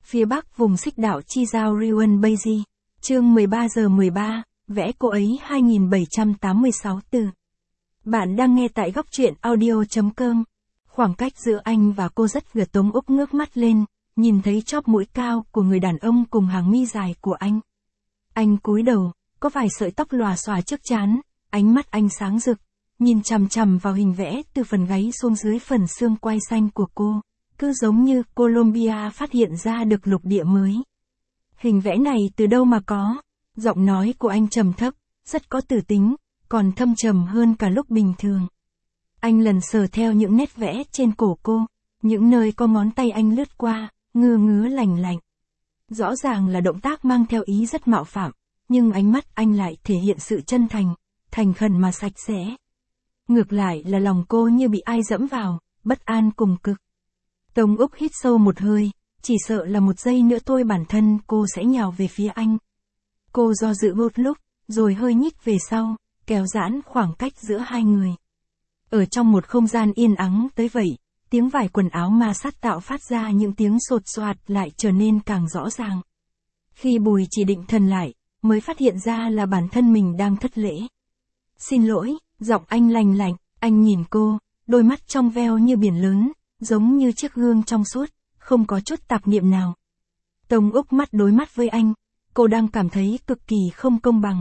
phía bắc vùng xích đảo Chi Giao Riwan Beiji. Chương 13:13, vẽ cô ấy 2786 từ. Bạn đang nghe tại góc truyện audio.com. Khoảng cách giữa anh và cô rất gần. Tống Úc ngước mắt lên, nhìn thấy chóp mũi cao của người đàn ông cùng hàng mi dài của anh. Anh cúi đầu, có vài sợi tóc lòa xòa trước trán, ánh mắt anh sáng rực, nhìn chằm chằm vào hình vẽ từ phần gáy xuống dưới phần xương quai xanh của cô, cứ giống như Colombia phát hiện ra được lục địa mới. Hình vẽ này từ đâu mà có? Giọng nói của anh trầm thấp, rất có tử tính, còn thâm trầm hơn cả lúc bình thường. Anh lần sờ theo những nét vẽ trên cổ cô, những nơi có ngón tay anh lướt qua, ngứa ngứa lành lạnh. Rõ ràng là động tác mang theo ý rất mạo phạm, nhưng ánh mắt anh lại thể hiện sự chân thành, thành khẩn mà sạch sẽ. Ngược lại là lòng cô như bị ai dẫm vào, bất an cùng cực. Tống Úc hít sâu một hơi, chỉ sợ là một giây nữa thôi bản thân cô sẽ nhào về phía anh. Cô do dự một lúc, rồi hơi nhích về sau, kéo giãn khoảng cách giữa hai người. Ở trong một không gian yên ắng tới vậy, tiếng vải quần áo ma sát tạo phát ra những tiếng sột soạt lại trở nên càng rõ ràng. Khi Bùi Chỉ định thần lại, mới phát hiện ra là bản thân mình đang thất lễ. Xin lỗi, giọng anh lành lạnh, anh nhìn cô, đôi mắt trong veo như biển lớn, giống như chiếc gương trong suốt, không có chút tạp niệm nào. Tống Úc mắt đối mắt với anh, cô đang cảm thấy cực kỳ không công bằng.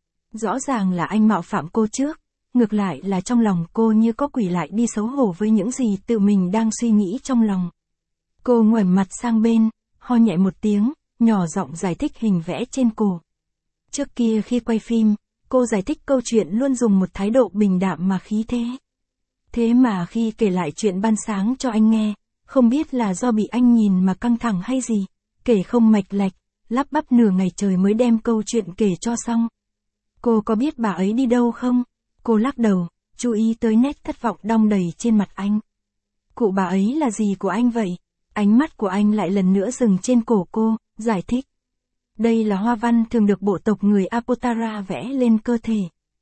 Rõ ràng là anh mạo phạm cô trước, ngược lại là trong lòng cô như có quỷ lại đi xấu hổ với những gì tự mình đang suy nghĩ trong lòng. Cô ngoảnh mặt sang bên, ho nhẹ một tiếng, nhỏ giọng giải thích hình vẽ trên cổ. Trước kia khi quay phim, cô giải thích câu chuyện luôn dùng một thái độ bình đạm mà khí thế. Thế mà khi kể lại chuyện ban sáng cho anh nghe, không biết là do bị anh nhìn mà căng thẳng hay gì, kể không mạch lạch, lắp bắp nửa ngày trời mới đem câu chuyện kể cho xong. Cô có biết bà ấy đi đâu không? Cô lắc đầu, chú ý tới nét thất vọng đong đầy trên mặt anh. Cụ bà ấy là gì của anh vậy? Ánh mắt của anh lại lần nữa dừng trên cổ cô, giải thích. Đây là hoa văn thường được bộ tộc người Apotara vẽ lên cơ thể.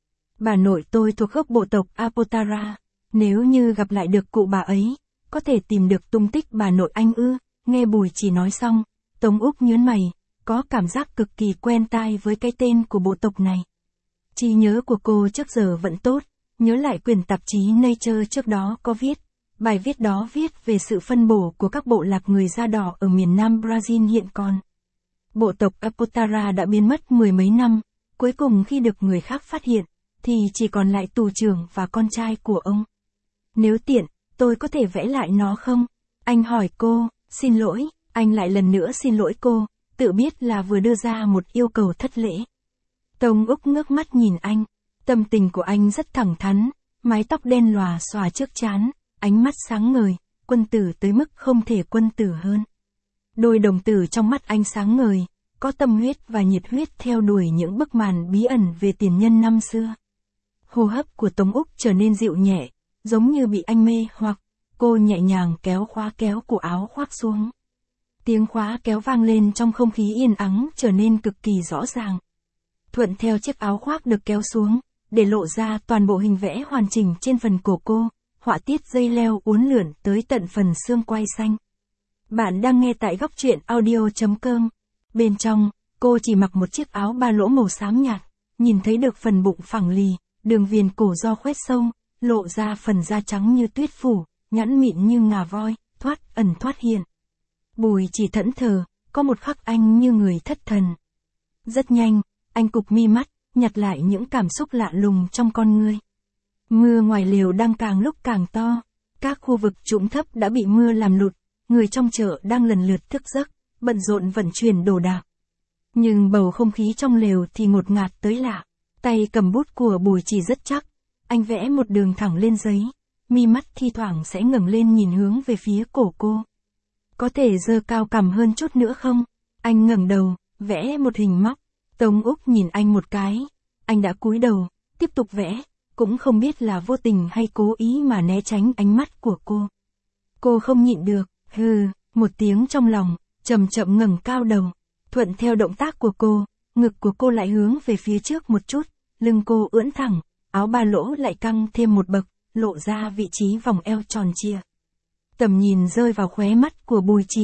Bà nội tôi thuộc gốc bộ tộc Apotara. Nếu như gặp lại được cụ bà ấy, có thể tìm được tung tích bà nội anh ư? Nghe Bùi Chỉ nói xong, Tống Úc nhớn mày, có cảm giác cực kỳ quen tai với cái tên của bộ tộc này. Trí nhớ của cô trước giờ vẫn tốt, nhớ lại quyển tạp chí Nature trước đó có viết. Bài viết đó viết về sự phân bổ của các bộ lạc người da đỏ ở miền Nam Brazil hiện còn. Bộ tộc Apotara đã biến mất mười mấy năm, cuối cùng khi được người khác phát hiện, thì chỉ còn lại tù trưởng và con trai của ông. Nếu tiện, tôi có thể vẽ lại nó không? Anh hỏi cô, xin lỗi, anh lại lần nữa xin lỗi cô, tự biết là vừa đưa ra một yêu cầu thất lễ. Tống Úc ngước mắt nhìn anh, tâm tình của anh rất thẳng thắn, mái tóc đen lòa xòa trước trán, ánh mắt sáng ngời, quân tử tới mức không thể quân tử hơn. Đôi đồng tử trong mắt anh sáng ngời, có tâm huyết và nhiệt huyết theo đuổi những bức màn bí ẩn về tiền nhân năm xưa. Hô hấp của Tống Úc trở nên dịu nhẹ, giống như bị anh mê hoặc, cô nhẹ nhàng kéo khóa kéo của áo khoác xuống. Tiếng khóa kéo vang lên trong không khí yên ắng trở nên cực kỳ rõ ràng. Thuận theo chiếc áo khoác được kéo xuống, để lộ ra toàn bộ hình vẽ hoàn chỉnh trên phần cổ cô, họa tiết dây leo uốn lượn tới tận phần xương quai xanh. Bạn đang nghe tại góc truyện audio.com. Bên trong, cô chỉ mặc một chiếc áo ba lỗ màu xám nhạt, nhìn thấy được phần bụng phẳng lì, đường viền cổ do khoét sâu, lộ ra phần da trắng như tuyết phủ, nhẵn mịn như ngà voi, thoát ẩn thoát hiện. Bùi Chỉ thẫn thờ, có một khắc anh như người thất thần. Rất nhanh, anh cụp mi mắt, nhặt lại những cảm xúc lạ lùng trong con ngươi. Mưa ngoài lều đang càng lúc càng to, các khu vực trũng thấp đã bị mưa làm lụt, người trong chợ đang lần lượt thức giấc, bận rộn vận chuyển đồ đạc. Nhưng bầu không khí trong lều thì ngột ngạt tới lạ, tay cầm bút của Bùi Chỉ rất chắc, anh vẽ một đường thẳng lên giấy, mi mắt thi thoảng sẽ ngẩng lên nhìn hướng về phía cổ cô. Có thể giơ cao cằm hơn chút nữa không? Anh ngẩng đầu, vẽ một hình móc. Tống Úc nhìn anh một cái, anh đã cúi đầu, tiếp tục vẽ, cũng không biết là vô tình hay cố ý mà né tránh ánh mắt của cô. Cô không nhịn được, hừ, một tiếng trong lòng, chậm chậm ngẩng cao đầu, thuận theo động tác của cô, ngực của cô lại hướng về phía trước một chút, lưng cô ưỡn thẳng, áo ba lỗ lại căng thêm một bậc, lộ ra vị trí vòng eo tròn trịa. Tầm nhìn rơi vào khóe mắt của Bùi Chỉ,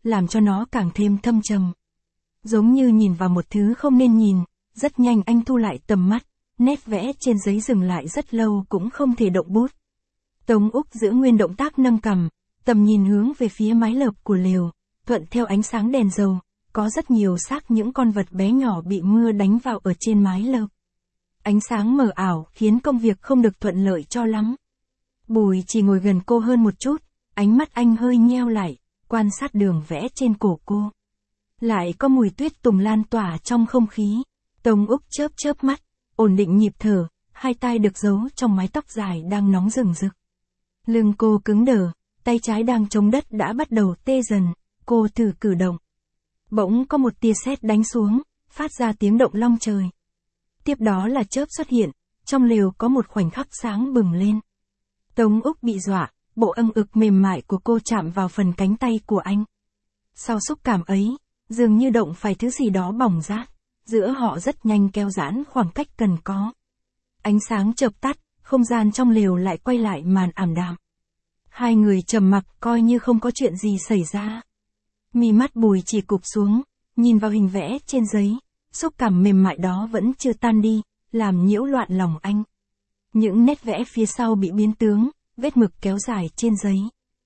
làm cho nó càng thêm thâm trầm. Giống như nhìn vào một thứ không nên nhìn, rất nhanh anh thu lại tầm mắt, nét vẽ trên giấy dừng lại rất lâu cũng không thể động bút. Tống Úc giữ nguyên động tác nâng cằm, tầm nhìn hướng về phía mái lợp của lều, thuận theo ánh sáng đèn dầu, có rất nhiều xác những con vật bé nhỏ bị mưa đánh vào ở trên mái lợp. Ánh sáng mờ ảo khiến công việc không được thuận lợi cho lắm. Bùi chỉ ngồi gần cô hơn một chút, ánh mắt anh hơi nheo lại, quan sát đường vẽ trên cổ cô. Lại có mùi tuyết tùng lan tỏa trong không khí. Tống Úc chớp chớp mắt, ổn định nhịp thở, hai tai được giấu trong mái tóc dài đang nóng rừng rực. Lưng cô cứng đờ, tay trái đang chống đất đã bắt đầu tê dần, cô thử cử động. Bỗng có một tia sét đánh xuống, phát ra tiếng động long trời. Tiếp đó là chớp xuất hiện, trong lều có một khoảnh khắc sáng bừng lên. Tống Úc bị dọa, bộ âng ực mềm mại của cô chạm vào phần cánh tay của anh. Sau xúc cảm ấy, dường như động phải thứ gì đó bỏng rát, giữa họ rất nhanh kéo giãn khoảng cách cần có. Ánh sáng chợp tắt, không gian trong lều lại quay lại màn ảm đạm. Hai người trầm mặc coi như không có chuyện gì xảy ra. Mí mắt Bùi chỉ cụp xuống, nhìn vào hình vẽ trên giấy, xúc cảm mềm mại đó vẫn chưa tan đi, làm nhiễu loạn lòng anh. Những nét vẽ phía sau bị biến tướng, vết mực kéo dài trên giấy.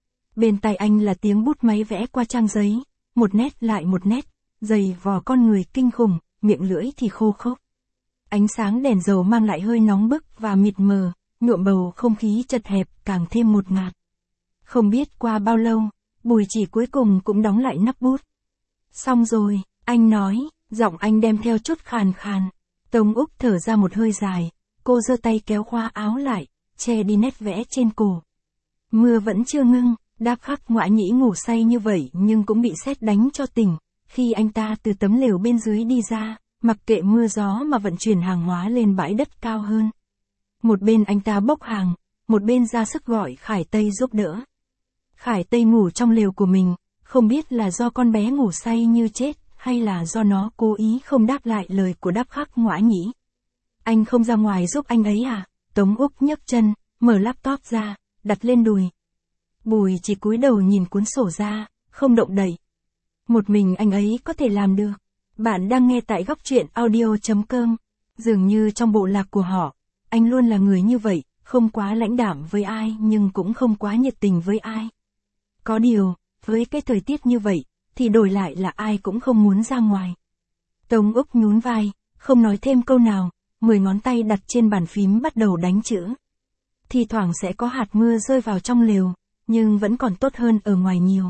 Bên tai anh là tiếng bút máy vẽ qua trang giấy, một nét lại một nét, dày vò con người kinh khủng, miệng lưỡi thì khô khốc. Ánh sáng đèn dầu mang lại hơi nóng bức và mịt mờ, nhuộm bầu không khí chật hẹp càng thêm ngột ngạt. Không biết qua bao lâu, Bùi chỉ cuối cùng cũng đóng lại nắp bút. Xong rồi, anh nói, giọng anh đem theo chút khàn khàn. Tống Úc thở ra một hơi dài, cô giơ tay kéo khoa áo lại, che đi nét vẽ trên cổ. Mưa vẫn chưa ngưng, Đáp Khắc Ngoã Nhĩ ngủ say như vậy nhưng cũng bị sét đánh cho tỉnh. Khi anh ta từ tấm lều bên dưới đi ra, mặc kệ mưa gió mà vận chuyển hàng hóa lên bãi đất cao hơn. Một bên anh ta bốc hàng, một bên ra sức gọi Khải Tây giúp đỡ. Khải Tây ngủ trong lều của mình, không biết là do con bé ngủ say như chết, hay là do nó cố ý không đáp lại lời của Đáp Khắc Ngoã Nhĩ. Anh không ra ngoài giúp anh ấy à? Tống Úc nhấc chân, mở laptop ra, đặt lên đùi. Bùi chỉ cúi đầu nhìn cuốn sổ ra, không động đậy. Một mình anh ấy có thể làm được. Bạn đang nghe tại góc truyện audio.com. Dường như trong bộ lạc của họ, anh luôn là người như vậy, không quá lãnh đạm với ai nhưng cũng không quá nhiệt tình với ai. Có điều, với cái thời tiết như vậy, thì đổi lại là ai cũng không muốn ra ngoài. Tống Úc nhún vai, không nói thêm câu nào, 10 ngón tay đặt trên bàn phím bắt đầu đánh chữ. Thì thoảng sẽ có hạt mưa rơi vào trong lều, nhưng vẫn còn tốt hơn ở ngoài nhiều.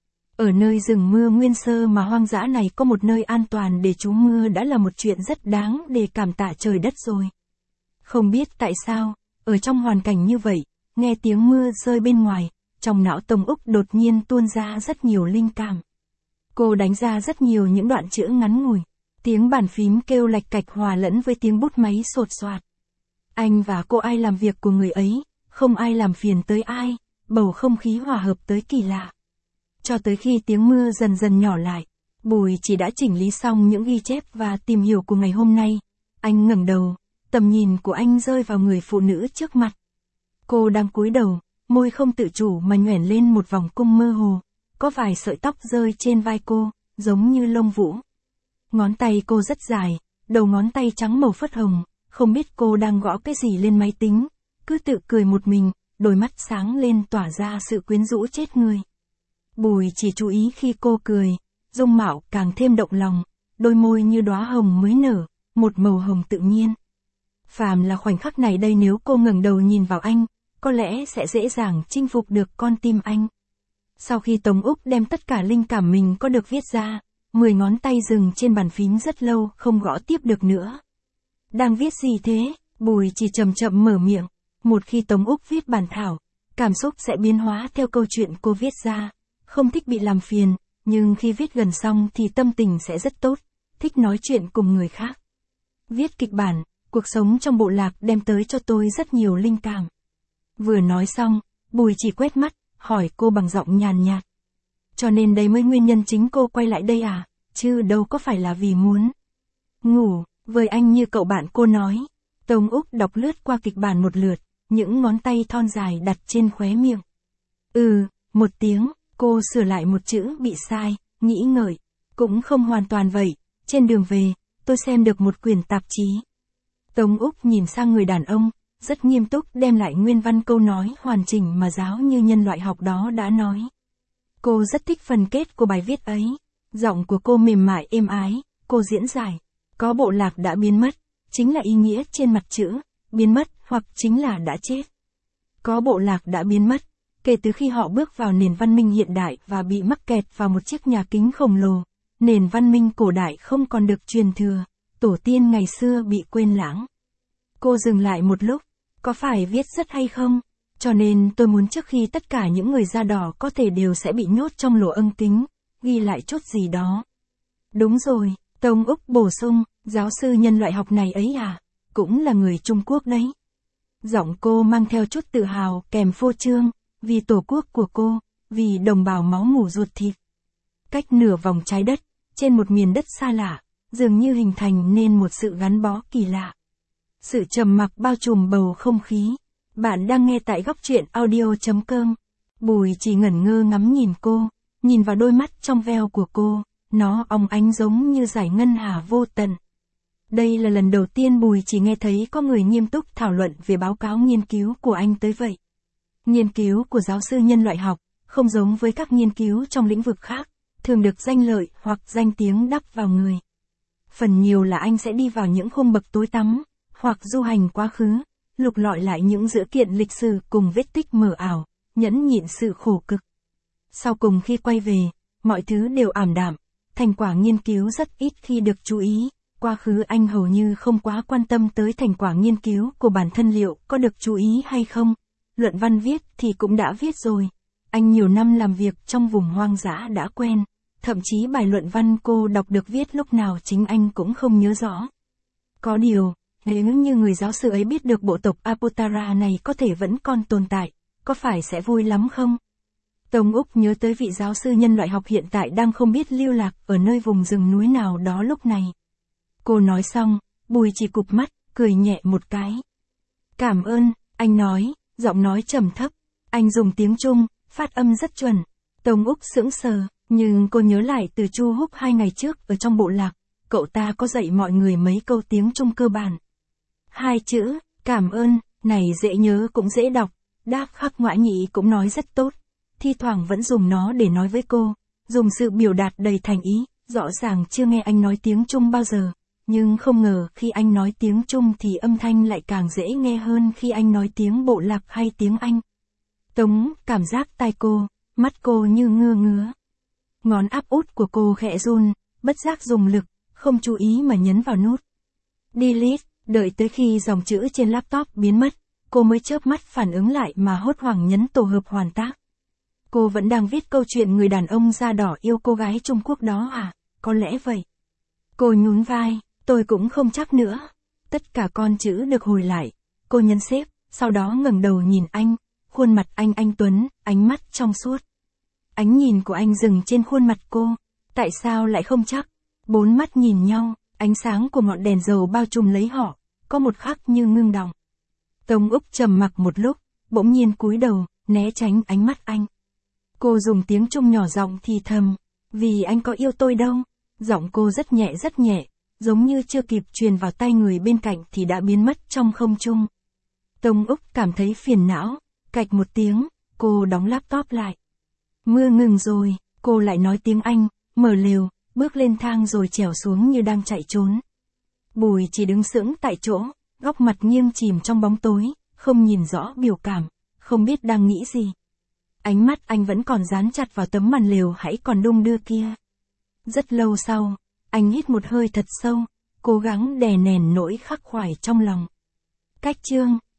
Ở nơi rừng mưa nguyên sơ mà hoang dã này có một nơi an toàn để trú mưa đã là một chuyện rất đáng để cảm tạ trời đất rồi. Không biết tại sao, ở trong hoàn cảnh như vậy, nghe tiếng mưa rơi bên ngoài, trong não Tống Úc đột nhiên tuôn ra rất nhiều linh cảm. Cô đánh ra rất nhiều những đoạn chữ ngắn ngủi, tiếng bàn phím kêu lạch cạch hòa lẫn với tiếng bút máy sột soạt. Anh và cô ai làm việc của người ấy, không ai làm phiền tới ai, bầu không khí hòa hợp tới kỳ lạ. Cho tới khi tiếng mưa dần dần nhỏ lại, Bùi chỉ đã chỉnh lý xong những ghi chép và tìm hiểu của ngày hôm nay. Anh ngẩng đầu, tầm nhìn của anh rơi vào người phụ nữ trước mặt. Cô đang cúi đầu, môi không tự chủ mà nhoẻn lên một vòng cung mơ hồ, có vài sợi tóc rơi trên vai cô, giống như lông vũ. Ngón tay cô rất dài, đầu ngón tay trắng màu phớt hồng, không biết cô đang gõ cái gì lên máy tính, cứ tự cười một mình, đôi mắt sáng lên tỏa ra sự quyến rũ chết người. Bùi chỉ chú ý khi cô cười, dung mạo càng thêm động lòng, đôi môi như đóa hồng mới nở, một màu hồng tự nhiên. Phàm là khoảnh khắc này đây nếu cô ngẩng đầu nhìn vào anh, có lẽ sẽ dễ dàng chinh phục được con tim anh. Sau khi Tống Úc đem tất cả linh cảm mình có được viết ra, 10 ngón tay dừng trên bàn phím rất lâu không gõ tiếp được nữa. Đang viết gì thế? Bùi chỉ chậm chậm mở miệng. Một khi Tống Úc viết bản thảo, cảm xúc sẽ biến hóa theo câu chuyện cô viết ra. Không thích bị làm phiền, nhưng khi viết gần xong thì tâm tình sẽ rất tốt, thích nói chuyện cùng người khác. Viết kịch bản, cuộc sống trong bộ lạc đem tới cho tôi rất nhiều linh cảm. Vừa nói xong, Bùi chỉ quét mắt, hỏi cô bằng giọng nhàn nhạt. Cho nên đây mới nguyên nhân chính cô quay lại đây à, chứ đâu có phải là vì muốn ngủ với anh như cậu bạn cô nói. Tống Úc đọc lướt qua kịch bản một lượt, những ngón tay thon dài đặt trên khóe miệng. Một tiếng, Cô sửa lại một chữ bị sai, nghĩ ngợi. Cũng không hoàn toàn vậy, trên đường về, tôi xem được một quyển tạp chí. Tống Úc nhìn sang người đàn ông, rất nghiêm túc đem lại nguyên văn câu nói hoàn chỉnh mà giáo như nhân loại học đó đã nói. Cô rất thích phần kết của bài viết ấy. Giọng của cô mềm mại êm ái, cô diễn giải. Có bộ lạc đã biến mất, chính là ý nghĩa trên mặt chữ, biến mất hoặc chính là đã chết. Có bộ lạc đã biến mất, kể từ khi họ bước vào nền văn minh hiện đại và bị mắc kẹt vào một chiếc nhà kính khổng lồ, nền văn minh cổ đại không còn được truyền thừa, tổ tiên ngày xưa bị quên lãng. Cô dừng lại một lúc, có phải viết rất hay không? Cho nên tôi muốn trước khi tất cả những người da đỏ có thể đều sẽ bị nhốt trong lỗ ưng kính, ghi lại chút gì đó. Đúng rồi, Tống Úc bổ sung, giáo sư nhân loại học này ấy à, cũng là người Trung Quốc đấy. Giọng cô mang theo chút tự hào kèm phô trương, vì tổ quốc của cô, vì đồng bào máu mủ ruột thịt. Cách nửa vòng trái đất, trên một miền đất xa lạ, dường như hình thành nên một sự gắn bó kỳ lạ. Sự trầm mặc bao trùm bầu không khí. Bạn đang nghe tại góc truyện audio.com. Bùi chỉ ngẩn ngơ ngắm nhìn cô, nhìn vào đôi mắt trong veo của cô, nó óng ánh giống như dải ngân hà vô tận. Đây là lần đầu tiên Bùi chỉ nghe thấy có người nghiêm túc thảo luận về báo cáo nghiên cứu của anh tới vậy. Nghiên cứu của giáo sư nhân loại học, không giống với các nghiên cứu trong lĩnh vực khác, thường được danh lợi hoặc danh tiếng đắp vào người. Phần nhiều là anh sẽ đi vào những khung bậc tối tăm, hoặc du hành quá khứ, lục lọi lại những dữ kiện lịch sử cùng vết tích mờ ảo, nhẫn nhịn sự khổ cực. Sau cùng khi quay về, mọi thứ đều ảm đạm, thành quả nghiên cứu rất ít khi được chú ý. Quá khứ anh hầu như không quá quan tâm tới thành quả nghiên cứu của bản thân liệu có được chú ý hay không. Luận văn viết thì cũng đã viết rồi. Anh nhiều năm làm việc trong vùng hoang dã đã quen. Thậm chí bài luận văn cô đọc được viết lúc nào chính anh cũng không nhớ rõ. Có điều, nếu như người giáo sư ấy biết được bộ tộc Apotara này có thể vẫn còn tồn tại, có phải sẽ vui lắm không? Tống Úc nhớ tới vị giáo sư nhân loại học hiện tại đang không biết lưu lạc ở nơi vùng rừng núi nào đó lúc này. Cô nói xong, Bùi chỉ cụp mắt, cười nhẹ một cái. Cảm ơn, anh nói, giọng nói trầm thấp. Anh dùng tiếng Trung, phát âm rất chuẩn. Tống Úc sững sờ, nhưng cô nhớ lại từ Chu Húc 2 ngày trước ở trong bộ lạc, cậu ta có dạy mọi người mấy câu tiếng Trung cơ bản. 2 chữ, cảm ơn, này dễ nhớ cũng dễ đọc, Đáp Khắc Ngoại Nhị cũng nói rất tốt. Thi thoảng vẫn dùng nó để nói với cô, dùng sự biểu đạt đầy thành ý, rõ ràng chưa nghe anh nói tiếng Trung bao giờ. Nhưng không ngờ khi anh nói tiếng Trung thì âm thanh lại càng dễ nghe hơn khi anh nói tiếng bộ lạc hay tiếng Anh. Tống cảm giác tai cô, mắt cô như ngơ ngứa. Ngón áp út của cô khẽ run, bất giác dùng lực, không chú ý mà nhấn vào nút. Delete, đợi tới khi dòng chữ trên laptop biến mất, cô mới chớp mắt phản ứng lại mà hốt hoảng nhấn tổ hợp hoàn tác. Cô vẫn đang viết câu chuyện người đàn ông da đỏ yêu cô gái Trung Quốc đó à, có lẽ vậy. Cô nhún vai. Tôi cũng không chắc nữa. Tất cả con chữ được hồi lại. Cô nhấn xếp, sau đó ngẩng đầu nhìn anh. Khuôn mặt anh tuấn, ánh mắt trong suốt. Ánh nhìn của anh dừng trên khuôn mặt cô. Tại sao lại không chắc? 4 mắt nhìn nhau, ánh sáng của ngọn đèn dầu bao trùm lấy họ. Có một khắc như ngưng đọng. Tống Úc trầm mặc một lúc, bỗng nhiên cúi đầu, né tránh ánh mắt anh. Cô dùng tiếng Trung nhỏ giọng thì thầm. Vì anh có yêu tôi đâu. Giọng cô rất nhẹ. Giống như chưa kịp truyền vào tai người bên cạnh thì đã biến mất trong không trung. Tống Úc cảm thấy phiền não, cạch một tiếng, cô đóng laptop lại. Mưa ngừng rồi, cô lại nói tiếng Anh, mở lều, bước lên thang rồi trèo xuống như đang chạy trốn. Bùi chỉ đứng sững tại chỗ, góc mặt nghiêng chìm trong bóng tối, không nhìn rõ biểu cảm, không biết đang nghĩ gì. Ánh mắt anh vẫn còn dán chặt vào tấm màn lều hãy còn đung đưa kia. Rất lâu sau, anh hít một hơi thật sâu, cố gắng đè nén nỗi khắc khoải trong lòng. Cách chương